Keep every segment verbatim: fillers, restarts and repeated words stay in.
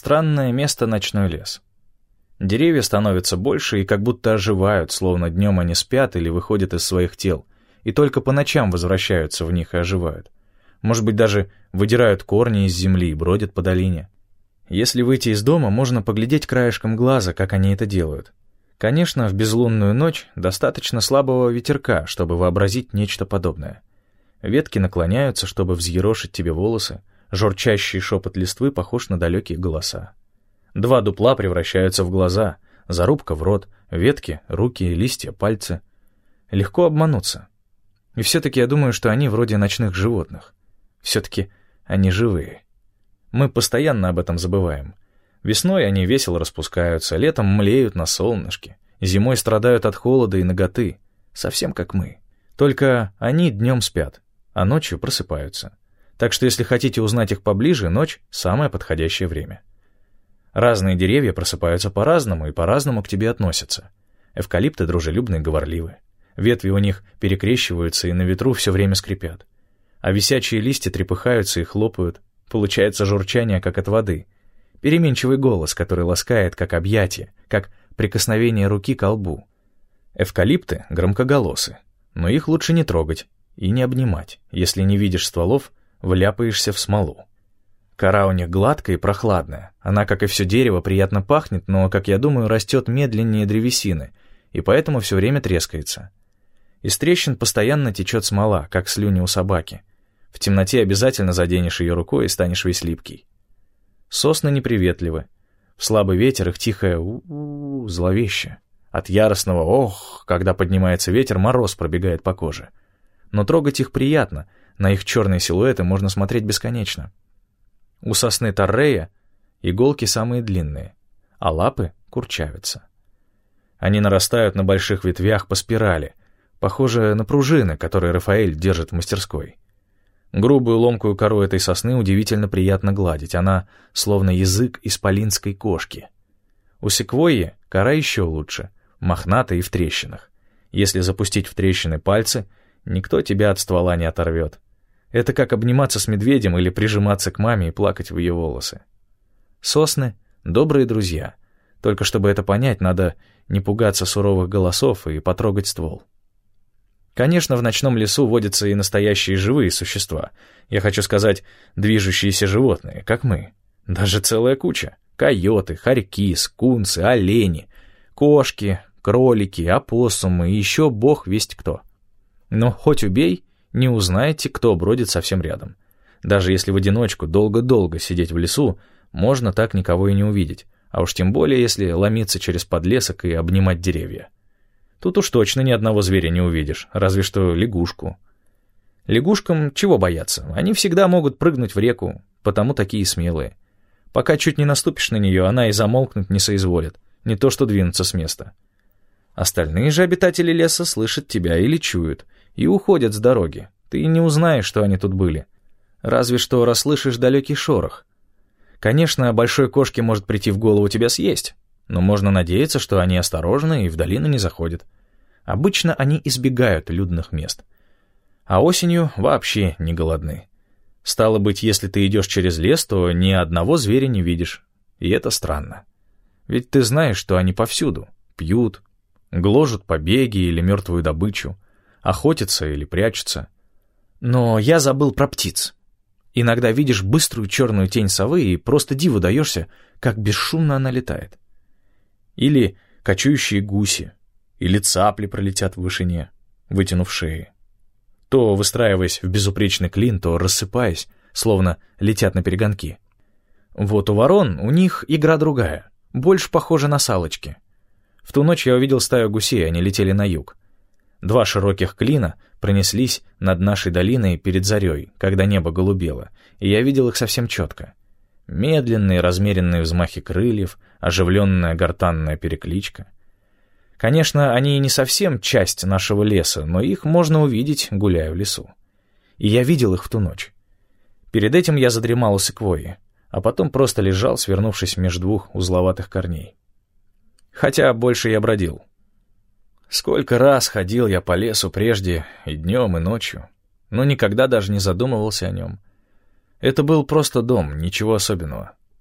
Странное место ночной лес. Деревья становятся больше и как будто оживают, словно днем они спят или выходят из своих тел, и только по ночам возвращаются в них и оживают. Может быть, даже выдирают корни из земли и бродят по долине. Если выйти из дома, можно поглядеть краешком глаза, как они это делают. Конечно, в безлунную ночь достаточно слабого ветерка, чтобы вообразить нечто подобное. Ветки наклоняются, чтобы взъерошить тебе волосы, журчащий шепот листвы похож на далекие голоса. Два дупла превращаются в глаза, зарубка в рот, ветки, руки, листья, пальцы. Легко обмануться. И все-таки я думаю, что они вроде ночных животных. Все-таки они живые. Мы постоянно об этом забываем. Весной они весело распускаются, летом млеют на солнышке, зимой страдают от холода и наготы, совсем как мы. Только они днем спят, а ночью просыпаются. Так что если хотите узнать их поближе, ночь — самое подходящее время. Разные деревья просыпаются по-разному и по-разному к тебе относятся. Эвкалипты дружелюбны и говорливы. Ветви у них перекрещиваются и на ветру все время скрипят. А висячие листья трепыхаются и хлопают. Получается журчание, как от воды. Переменчивый голос, который ласкает, как объятие, как прикосновение руки к лбу. Эвкалипты громкоголосы, но их лучше не трогать и не обнимать. Если не видишь стволов, вляпаешься в смолу. Кора у них гладкая и прохладная. Она, как и все дерево, приятно пахнет, но, как я думаю, растет медленнее древесины, и поэтому все время трескается. Из трещин постоянно течет смола, как слюни у собаки. В темноте обязательно заденешь ее рукой и станешь весь липкий. Сосны неприветливы. В слабый ветер их тихое у-у-у зловеще. От яростного «ох», когда поднимается ветер, мороз пробегает по коже. Но трогать их приятно, на их черные силуэты можно смотреть бесконечно. У сосны торрея иголки самые длинные, а лапы курчавятся. Они нарастают на больших ветвях по спирали, похожие на пружины, которые Рафаэль держит в мастерской. Грубую ломкую кору этой сосны удивительно приятно гладить, она словно язык исполинской кошки. У секвойи кора еще лучше, мохнатая и в трещинах. Если запустить в трещины пальцы, никто тебя от ствола не оторвет. Это как обниматься с медведем или прижиматься к маме и плакать в ее волосы. Сосны — добрые друзья. Только чтобы это понять, надо не пугаться суровых голосов и потрогать ствол. Конечно, в ночном лесу водятся и настоящие живые существа. Я хочу сказать, движущиеся животные, как мы. Даже целая куча. Койоты, хорьки, скунсы, олени, кошки, кролики, опоссумы и еще бог весть кто. Но хоть убей, не узнаете, кто бродит совсем рядом. Даже если в одиночку долго-долго сидеть в лесу, можно так никого и не увидеть, а уж тем более, если ломиться через подлесок и обнимать деревья. Тут уж точно ни одного зверя не увидишь, разве что лягушку. Лягушкам чего бояться? Они всегда могут прыгнуть в реку, потому такие смелые. Пока чуть не наступишь на нее, она и замолкнуть не соизволит, не то что двинуться с места. Остальные же обитатели леса слышат тебя или чуют, и уходят с дороги. Ты не узнаешь, что они тут были. Разве что расслышишь далекий шорох. Конечно, большой кошке может прийти в голову тебя съесть, но можно надеяться, что они осторожны и в долину не заходят. Обычно они избегают людных мест. А осенью вообще не голодны. Стало быть, если ты идешь через лес, то ни одного зверя не видишь. И это странно. Ведь ты знаешь, что они повсюду. Пьют, гложут побеги или мертвую добычу, охотятся или прячутся. Но я забыл про птиц. Иногда видишь быструю черную тень совы и просто диву даешься, как бесшумно она летает. Или кочующие гуси, или цапли пролетят в вышине, вытянув шеи. То выстраиваясь в безупречный клин, то рассыпаясь, словно летят на перегонки. Вот у ворон у них игра другая, больше похожа на салочки. В ту ночь я увидел стаю гусей, они летели на юг. Два широких клина пронеслись над нашей долиной перед зарей, когда небо голубело, и я видел их совсем четко. Медленные размеренные взмахи крыльев, оживленная гортанная перекличка. Конечно, они и не совсем часть нашего леса, но их можно увидеть, гуляя в лесу. И я видел их в ту ночь. Перед этим я задремал у секвойи, а потом просто лежал, свернувшись между двух узловатых корней. Хотя больше я бродил. Сколько раз ходил я по лесу прежде и днем, и ночью, но никогда даже не задумывался о нем. Это был просто дом, ничего особенного.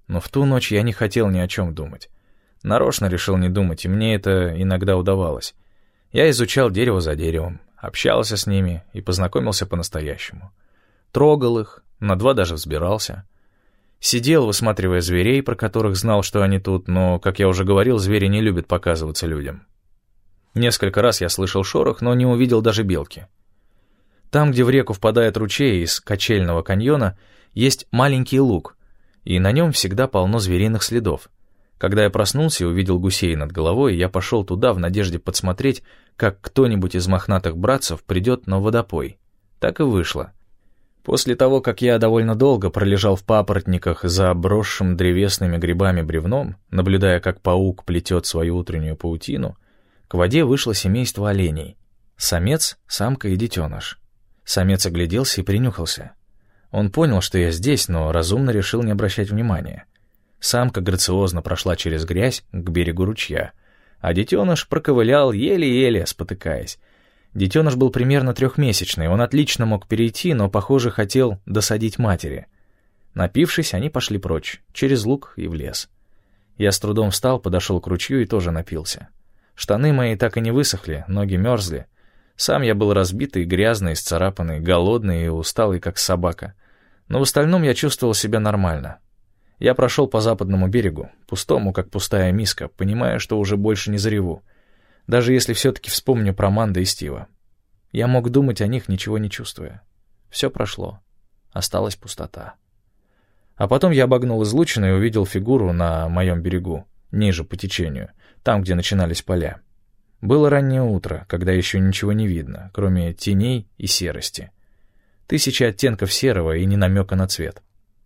Но в ту ночь я не хотел ни о чем думать. Нарочно решил не думать, и мне это иногда удавалось. Я изучал дерево за деревом, общался с ними и познакомился по-настоящему. Трогал их, на два даже взбирался. Сидел, высматривая зверей, про которых знал, что они тут, но, как я уже говорил, звери не любят показываться людям. Несколько раз я слышал шорох, но не увидел даже белки. Там, где в реку впадает ручей из качельного каньона, есть маленький луг, и на нем всегда полно звериных следов. Когда я проснулся и увидел гусей над головой, я пошел туда в надежде подсмотреть, как кто-нибудь из мохнатых братцев придет на водопой. Так и вышло. После того, как я довольно долго пролежал в папоротниках за обросшим древесными грибами бревном, наблюдая, как паук плетет свою утреннюю паутину, к воде вышло семейство оленей. Самец, самка и детеныш. Самец огляделся и принюхался. Он понял, что я здесь, но разумно решил не обращать внимания. Самка грациозно прошла через грязь к берегу ручья, а детеныш проковылял, еле-еле спотыкаясь. Детеныш был примерно трехмесячный, он отлично мог перейти, но, похоже, хотел досадить матери. Напившись, они пошли прочь, через луг и в лес. Я с трудом встал, подошел к ручью и тоже напился. Штаны мои так и не высохли, ноги мерзли. Сам я был разбитый, грязный, исцарапанный, голодный и усталый, как собака. Но в остальном я чувствовал себя нормально. Я прошел по западному берегу, пустому, как пустая миска, понимая, что уже больше не зареву. Даже если все-таки вспомню про Манда и Стива. Я мог думать о них, ничего не чувствуя. Все прошло. Осталась пустота. А потом я обогнул излучину и увидел фигуру на моем берегу, ниже по течению, там, где начинались поля. Было раннее утро, когда еще ничего не видно, кроме теней и серости. Тысячи оттенков серого и ни намека на цвет.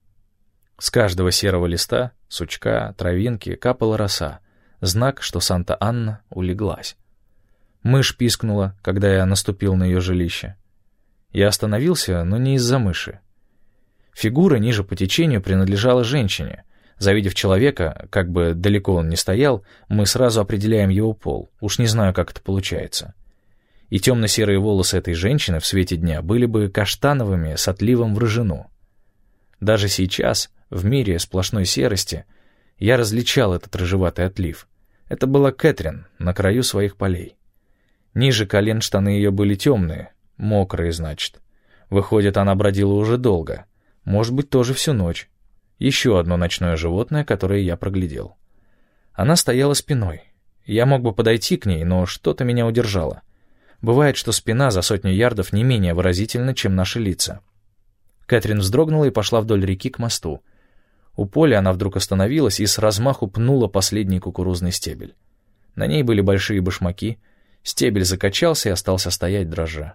С каждого серого листа, сучка, травинки капала роса, знак, что Санта-Анна улеглась. Мышь пискнула, когда я наступил на ее жилище. Я остановился, но не из-за мыши. Фигура ниже по течению принадлежала женщине. Завидев человека, как бы далеко он ни стоял, мы сразу определяем его пол. Уж не знаю, как это получается. И темно-серые волосы этой женщины в свете дня были бы каштановыми с отливом в рыжину. Даже сейчас, в мире сплошной серости, я различал этот рыжеватый отлив. Это была Кэтрин на краю своих полей. Ниже колен штаны ее были темные, мокрые, значит. Выходит, она бродила уже долго. Может быть, тоже всю ночь. Еще одно ночное животное, которое я проглядел. Она стояла спиной. Я мог бы подойти к ней, но что-то меня удержало. Бывает, что спина за сотню ярдов не менее выразительна, чем наши лица. Кэтрин вздрогнула и пошла вдоль реки к мосту. У поля она вдруг остановилась и с размаху пнула последний кукурузный стебель. На ней были большие башмаки, стебель закачался и остался стоять дрожа.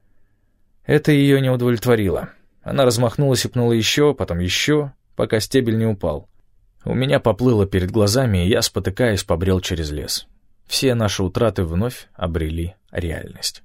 Это ее не удовлетворило. Она размахнулась и пнула еще, потом еще, пока стебель не упал. У меня поплыло перед глазами, и я, спотыкаясь, побрел через лес. Все наши утраты вновь обрели реальность.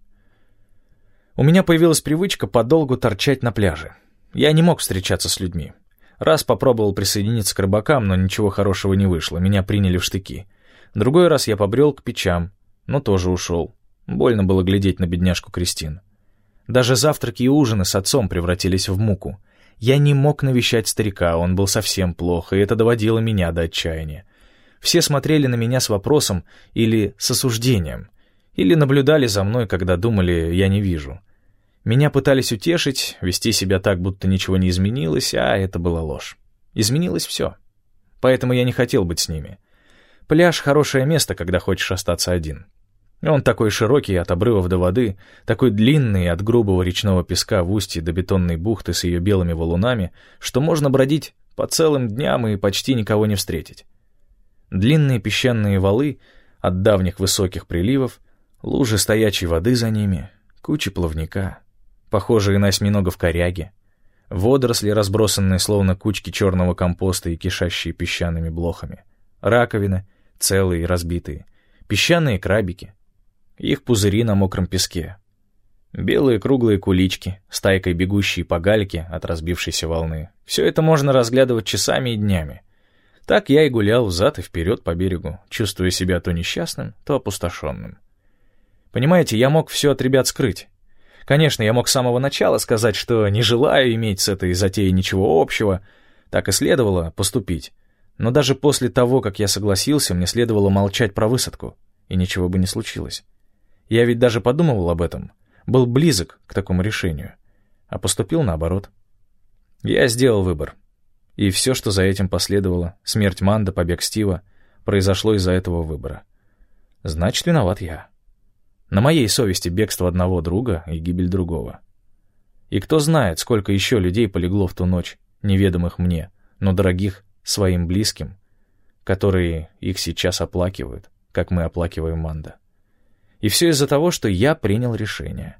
У меня появилась привычка подолгу торчать на пляже. Я не мог встречаться с людьми. Раз попробовал присоединиться к рыбакам, но ничего хорошего не вышло, меня приняли в штыки. Другой раз я побрел к печам, но тоже ушел. Больно было глядеть на бедняжку Кристин. Даже завтраки и ужины с отцом превратились в муку. Я не мог навещать старика, он был совсем плох, и это доводило меня до отчаяния. Все смотрели на меня с вопросом или с осуждением, или наблюдали за мной, когда думали, я не вижу. Меня пытались утешить, вести себя так, будто ничего не изменилось, а это была ложь. Изменилось все. Поэтому я не хотел быть с ними. Пляж — хорошее место, когда хочешь остаться один. Он такой широкий от обрывов до воды, такой длинный от грубого речного песка в устье до бетонной бухты с ее белыми валунами, что можно бродить по целым дням и почти никого не встретить. Длинные песчаные валы от давних высоких приливов, лужи стоячей воды за ними, кучи плавника, похожие на осьминогов коряги, водоросли, разбросанные словно кучки черного компоста и кишащие песчаными блохами, раковины, целые и разбитые, песчаные крабики, их пузыри на мокром песке, белые круглые кулички, стайкой бегущие по гальке от разбившейся волны. Все это можно разглядывать часами и днями. Так я и гулял взад и вперед по берегу, чувствуя себя то несчастным, то опустошенным. Понимаете, я мог все от ребят скрыть. Конечно, я мог с самого начала сказать, что не желаю иметь с этой затеей ничего общего, так и следовало поступить. Но даже после того, как я согласился, мне следовало молчать про высадку, и ничего бы не случилось. Я ведь даже подумывал об этом, был близок к такому решению, а поступил наоборот. Я сделал выбор, и все, что за этим последовало, смерть Манда, побег Стива, произошло из-за этого выбора. Значит, виноват я. На моей совести бегство одного друга и гибель другого. И кто знает, сколько еще людей полегло в ту ночь, неведомых мне, но дорогих своим близким, которые их сейчас оплакивают, как мы оплакиваем Манда. И все из-за того, что я принял решение.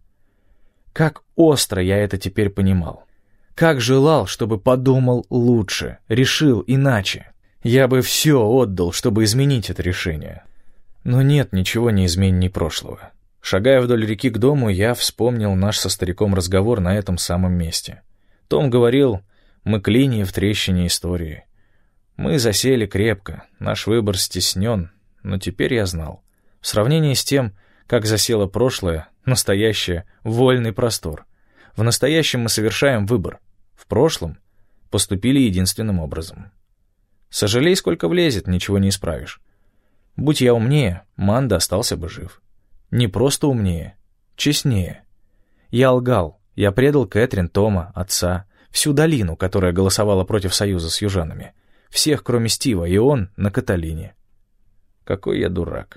Как остро я это теперь понимал. Как желал, чтобы подумал лучше, решил иначе. Я бы все отдал, чтобы изменить это решение. Но нет ничего неизменней прошлого. Шагая вдоль реки к дому, я вспомнил наш со стариком разговор на этом самом месте. Том говорил, мы клинья в трещине истории. Мы засели крепко, наш выбор стеснен, но теперь я знал. В сравнении с тем, как засело прошлое, настоящее — вольный простор. В настоящем мы совершаем выбор. В прошлом поступили единственным образом. Сожалей, сколько влезет, ничего не исправишь. Будь я умнее, Манда остался бы жив. Не просто умнее, честнее. Я лгал, я предал Кэтрин, Тома, отца, всю долину, которая голосовала против союза с южанами. Всех, кроме Стива, и он на Каталине. Какой я дурак.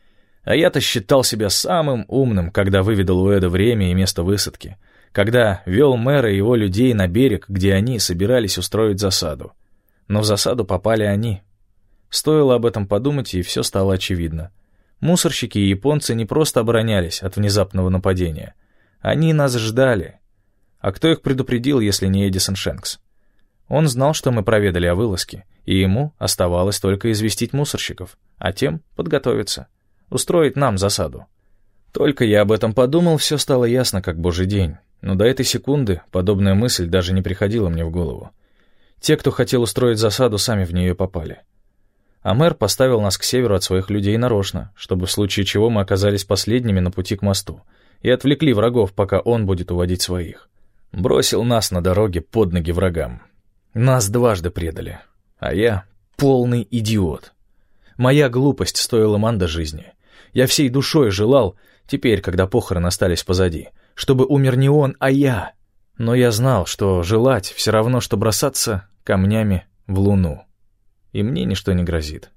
А я-то считал себя самым умным, когда выведал у Эда время и место высадки, когда вел мэра и его людей на берег, где они собирались устроить засаду. Но в засаду попали они. Стоило об этом подумать, и все стало очевидно. Мусорщики и японцы не просто оборонялись от внезапного нападения. Они нас ждали. А кто их предупредил, если не Эдисон Шенкс? Он знал, что мы проведали о вылазке, и ему оставалось только известить мусорщиков, а тем подготовиться, устроить нам засаду. Только я об этом подумал, все стало ясно, как божий день. Но до этой секунды подобная мысль даже не приходила мне в голову. Те, кто хотел устроить засаду, сами в нее попали. А мэр поставил нас к северу от своих людей нарочно, чтобы в случае чего мы оказались последними на пути к мосту и отвлекли врагов, пока он будет уводить своих. Бросил нас на дороге под ноги врагам. Нас дважды предали, а я полный идиот. Моя глупость стоила Манда жизни. Я всей душой желал, теперь, когда похороны остались позади, чтобы умер не он, а я. Но я знал, что желать все равно, что бросаться камнями в луну. И мне ничто не грозит.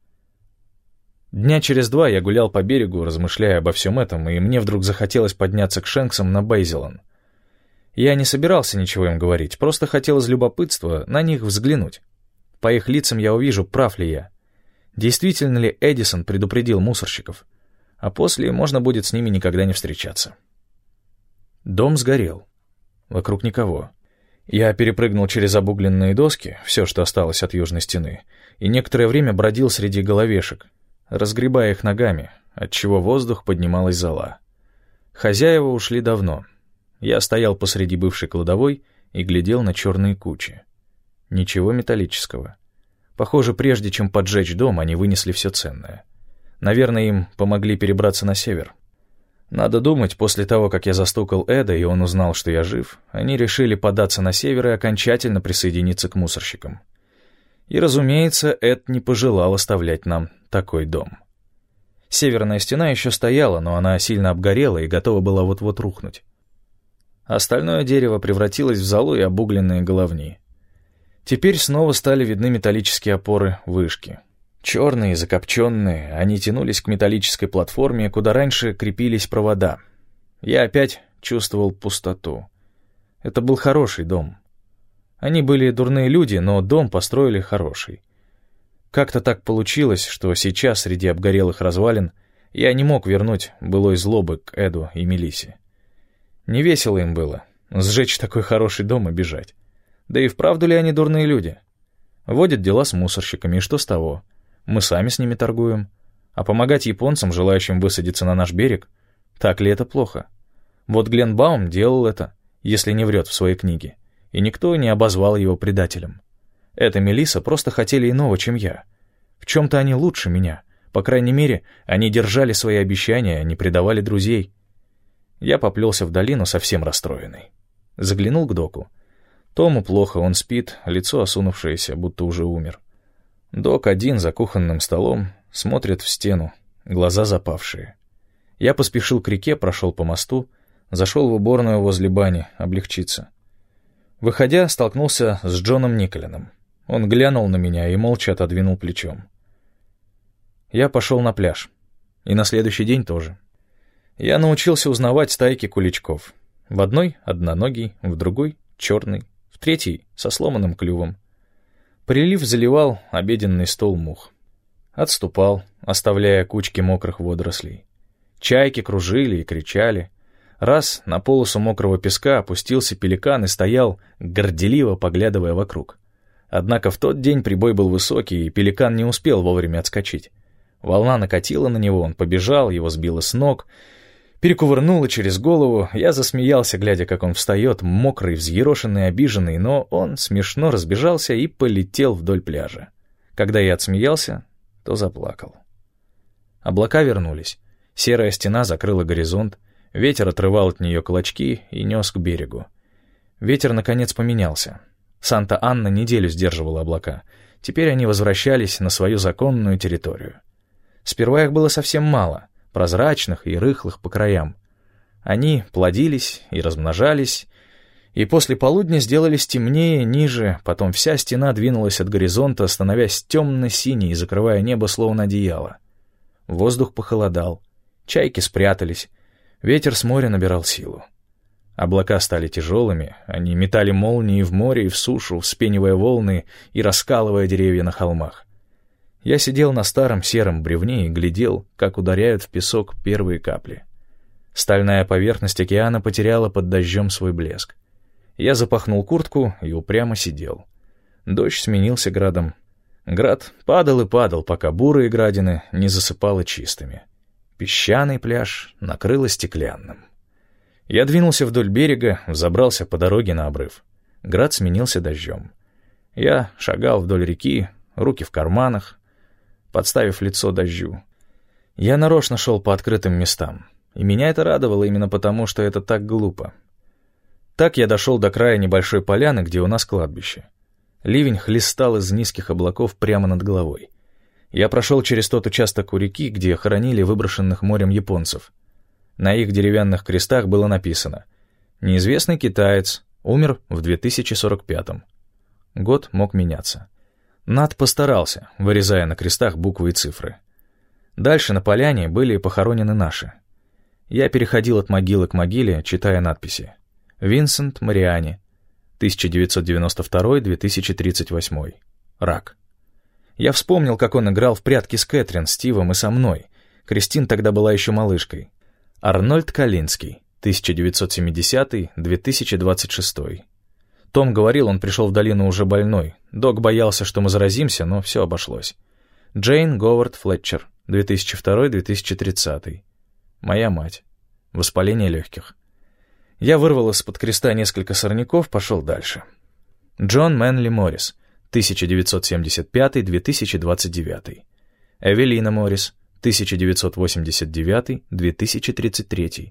Дня через два я гулял по берегу, размышляя обо всем этом, и мне вдруг захотелось подняться к Шенксам на Бейзелон. Я не собирался ничего им говорить, просто хотел из любопытства на них взглянуть. По их лицам я увижу, прав ли я. Действительно ли Эдисон предупредил мусорщиков? А после можно будет с ними никогда не встречаться. Дом сгорел. Вокруг никого. Я перепрыгнул через обугленные доски, все, что осталось от южной стены, и некоторое время бродил среди головешек, разгребая их ногами, отчего воздух поднималась зола. Хозяева ушли давно. Я стоял посреди бывшей кладовой и глядел на черные кучи. Ничего металлического. Похоже, прежде чем поджечь дом, они вынесли все ценное. Наверное, им помогли перебраться на север. Надо думать, после того, как я застукал Эда, и он узнал, что я жив, они решили податься на север и окончательно присоединиться к мусорщикам. И, разумеется, Эд не пожелал оставлять нам такой дом. Северная стена еще стояла, но она сильно обгорела и готова была вот-вот рухнуть. Остальное дерево превратилось в золу и обугленные головни. Теперь снова стали видны металлические опоры вышки. Черные, закопченные, они тянулись к металлической платформе, куда раньше крепились провода. Я опять чувствовал пустоту. Это был хороший дом. Они были дурные люди, но дом построили хороший. Как-то так получилось, что сейчас, среди обгорелых развалин, я не мог вернуть былой злобы к Эду и Мелиссе. Не весело им было сжечь такой хороший дом и бежать. Да и вправду ли они дурные люди? Водят дела с мусорщиками, и что с того? Мы сами с ними торгуем. А помогать японцам, желающим высадиться на наш берег, так ли это плохо? Вот Глен Баум делал это, если не врет в своей книге, и никто не обозвал его предателем. Эта Мелисса просто хотели иного, чем я. В чем-то они лучше меня. По крайней мере, они держали свои обещания, не предавали друзей. Я поплелся в долину, совсем расстроенный. Заглянул к доку. Тому плохо, он спит, лицо осунувшееся, будто уже умер. Док один за кухонным столом смотрит в стену, глаза запавшие. Я поспешил к реке, прошел по мосту, зашел в уборную возле бани облегчиться. Выходя, столкнулся с Джоном Николином. Он глянул на меня и молча отодвинул плечом. Я пошел на пляж. И на следующий день тоже. Я научился узнавать стайки куличков. В одной — одноногий, в другой — черный, в третьей — со сломанным клювом. Прилив заливал обеденный стол мух. Отступал, оставляя кучки мокрых водорослей. Чайки кружили и кричали. Раз на полосу мокрого песка опустился пеликан и стоял, горделиво поглядывая вокруг. Однако в тот день прибой был высокий, и пеликан не успел вовремя отскочить. Волна накатила на него, он побежал, его сбило с ног, перекувырнуло через голову. Я засмеялся, глядя, как он встает, мокрый, взъерошенный, обиженный, но он смешно разбежался и полетел вдоль пляжа. Когда я отсмеялся, то заплакал. Облака вернулись. Серая стена закрыла горизонт, ветер отрывал от нее клочки и нес к берегу. Ветер, наконец, поменялся. Санта-Анна неделю сдерживала облака. Теперь они возвращались на свою законную территорию. Сперва их было совсем мало, прозрачных и рыхлых по краям. Они плодились и размножались, и после полудня сделались темнее, ниже, потом вся стена двинулась от горизонта, становясь темно-синей и закрывая небо словно одеяло. Воздух похолодал, чайки спрятались, ветер с моря набирал силу. Облака стали тяжелыми, они метали молнии в море и в сушу, вспенивая волны и раскалывая деревья на холмах. Я сидел на старом сером бревне и глядел, как ударяют в песок первые капли. Стальная поверхность океана потеряла под дождем свой блеск. Я запахнул куртку и упрямо сидел. Дождь сменился градом. Град падал и падал, пока бурые градины не засыпало чистыми. Песчаный пляж накрыло стеклянным. Я двинулся вдоль берега, взобрался по дороге на обрыв. Град сменился дождем. Я шагал вдоль реки, руки в карманах, подставив лицо дождю. Я нарочно шел по открытым местам, и меня это радовало именно потому, что это так глупо. Так я дошел до края небольшой поляны, где у нас кладбище. Ливень хлестал из низких облаков прямо над головой. Я прошел через тот участок у реки, где хоронили выброшенных морем японцев. На их деревянных крестах было написано: «Неизвестный китаец, умер в две тысячи сорок пятом». Год мог меняться. Нат постарался, вырезая на крестах буквы и цифры. Дальше на поляне были похоронены наши. Я переходил от могилы к могиле, читая надписи. Винсент Мариани, тысяча девятьсот девяносто второй — две тысячи тридцать восьмой. Рак. Я вспомнил, как он играл в прятки с Кэтрин, Стивом и со мной. Кристин тогда была еще малышкой. Арнольд Калинский, тысяча девятьсот семидесятый — две тысячи двадцать шестой. Том говорил, он пришел в долину уже больной. Док боялся, что мы заразимся, но все обошлось. Джейн Говард Флетчер, две тысячи второй — две тысячи тридцатый. Моя мать. Воспаление легких. Я вырвал из-под креста несколько сорняков, пошел дальше. Джон Мэнли Моррис, тысяча девятьсот семьдесят пятый — две тысячи двадцать девятый. Эвелина Моррис, тысяча девятьсот восемьдесят девятый — две тысячи тридцать третий.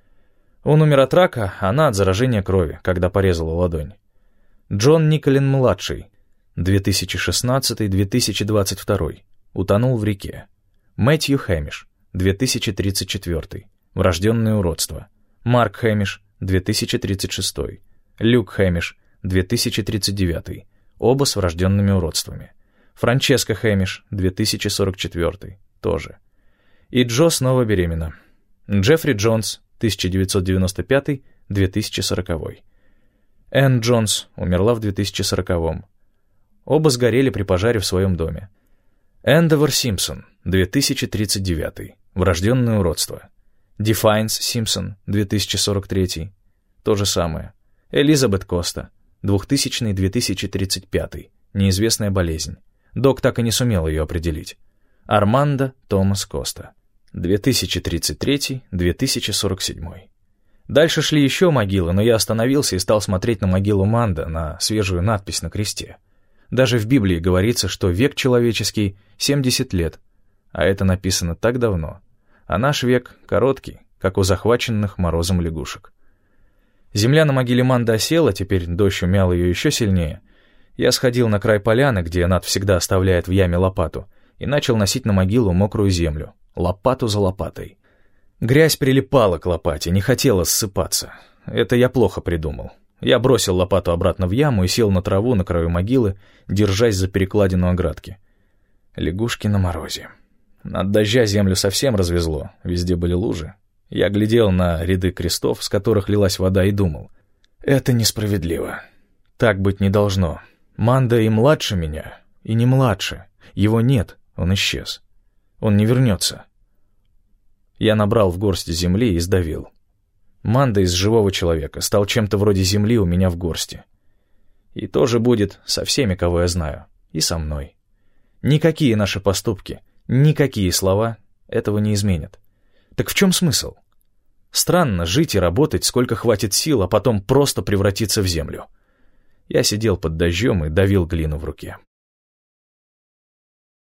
Он умер от рака, она от заражения крови, когда порезала ладонь. Джон Николин-младший, две тысячи шестнадцатый — две тысячи двадцать второй. Утонул в реке. Мэтью Хэмиш, две тысячи тридцать четвёртый. Врожденное уродство. Марк Хэмиш, две тысячи тридцать шестой. Люк Хэмиш, две тысячи тридцать девятый. Оба с врожденными уродствами. Франческа Хэмиш, две тысячи сорок четвёртый. Тоже. И Джо снова беременна. Джеффри Джонс, тысяча девятьсот девяносто пятый — две тысячи сороковой. Энн Джонс умерла в две тысячи сороковом. Оба сгорели при пожаре в своем доме. Эндовер Симпсон, две тысячи тридцать девятый. Врожденное уродство. Дефайнс Симпсон, две тысячи сорок третий. То же самое. Элизабет Коста, двухтысячный — две тысячи тридцать пятый. Неизвестная болезнь. Док так и не сумел ее определить. Армандо Томас Коста, две тысячи тридцать третий — две тысячи сорок седьмой. Дальше шли еще могилы, но я остановился и стал смотреть на могилу Манда, на свежую надпись на кресте. Даже в Библии говорится, что век человеческий — семьдесят лет, а это написано так давно, а наш век короткий, как у захваченных морозом лягушек. Земля на могиле Манда осела, теперь дождь умял ее еще сильнее. Я сходил на край поляны, где Над всегда оставляет в яме лопату, и начал носить на могилу мокрую землю, лопату за лопатой. Грязь прилипала к лопате, не хотела ссыпаться. Это я плохо придумал. Я бросил лопату обратно в яму и сел на траву на краю могилы, держась за перекладину оградки. Лягушки на морозе. От дождя землю совсем развезло, везде были лужи. Я глядел на ряды крестов, с которых лилась вода, и думал: это несправедливо. Так быть не должно. Манда и младше меня, и не младше. Его нет, он исчез. Он не вернется. Я набрал в горсть земли и сдавил. Манда из живого человека стал чем-то вроде земли у меня в горсти. И тоже будет со всеми, кого я знаю, и со мной. Никакие наши поступки, никакие слова этого не изменят. Так в чем смысл? Странно жить и работать, сколько хватит сил, а потом просто превратиться в землю. Я сидел под дождем и давил глину в руке.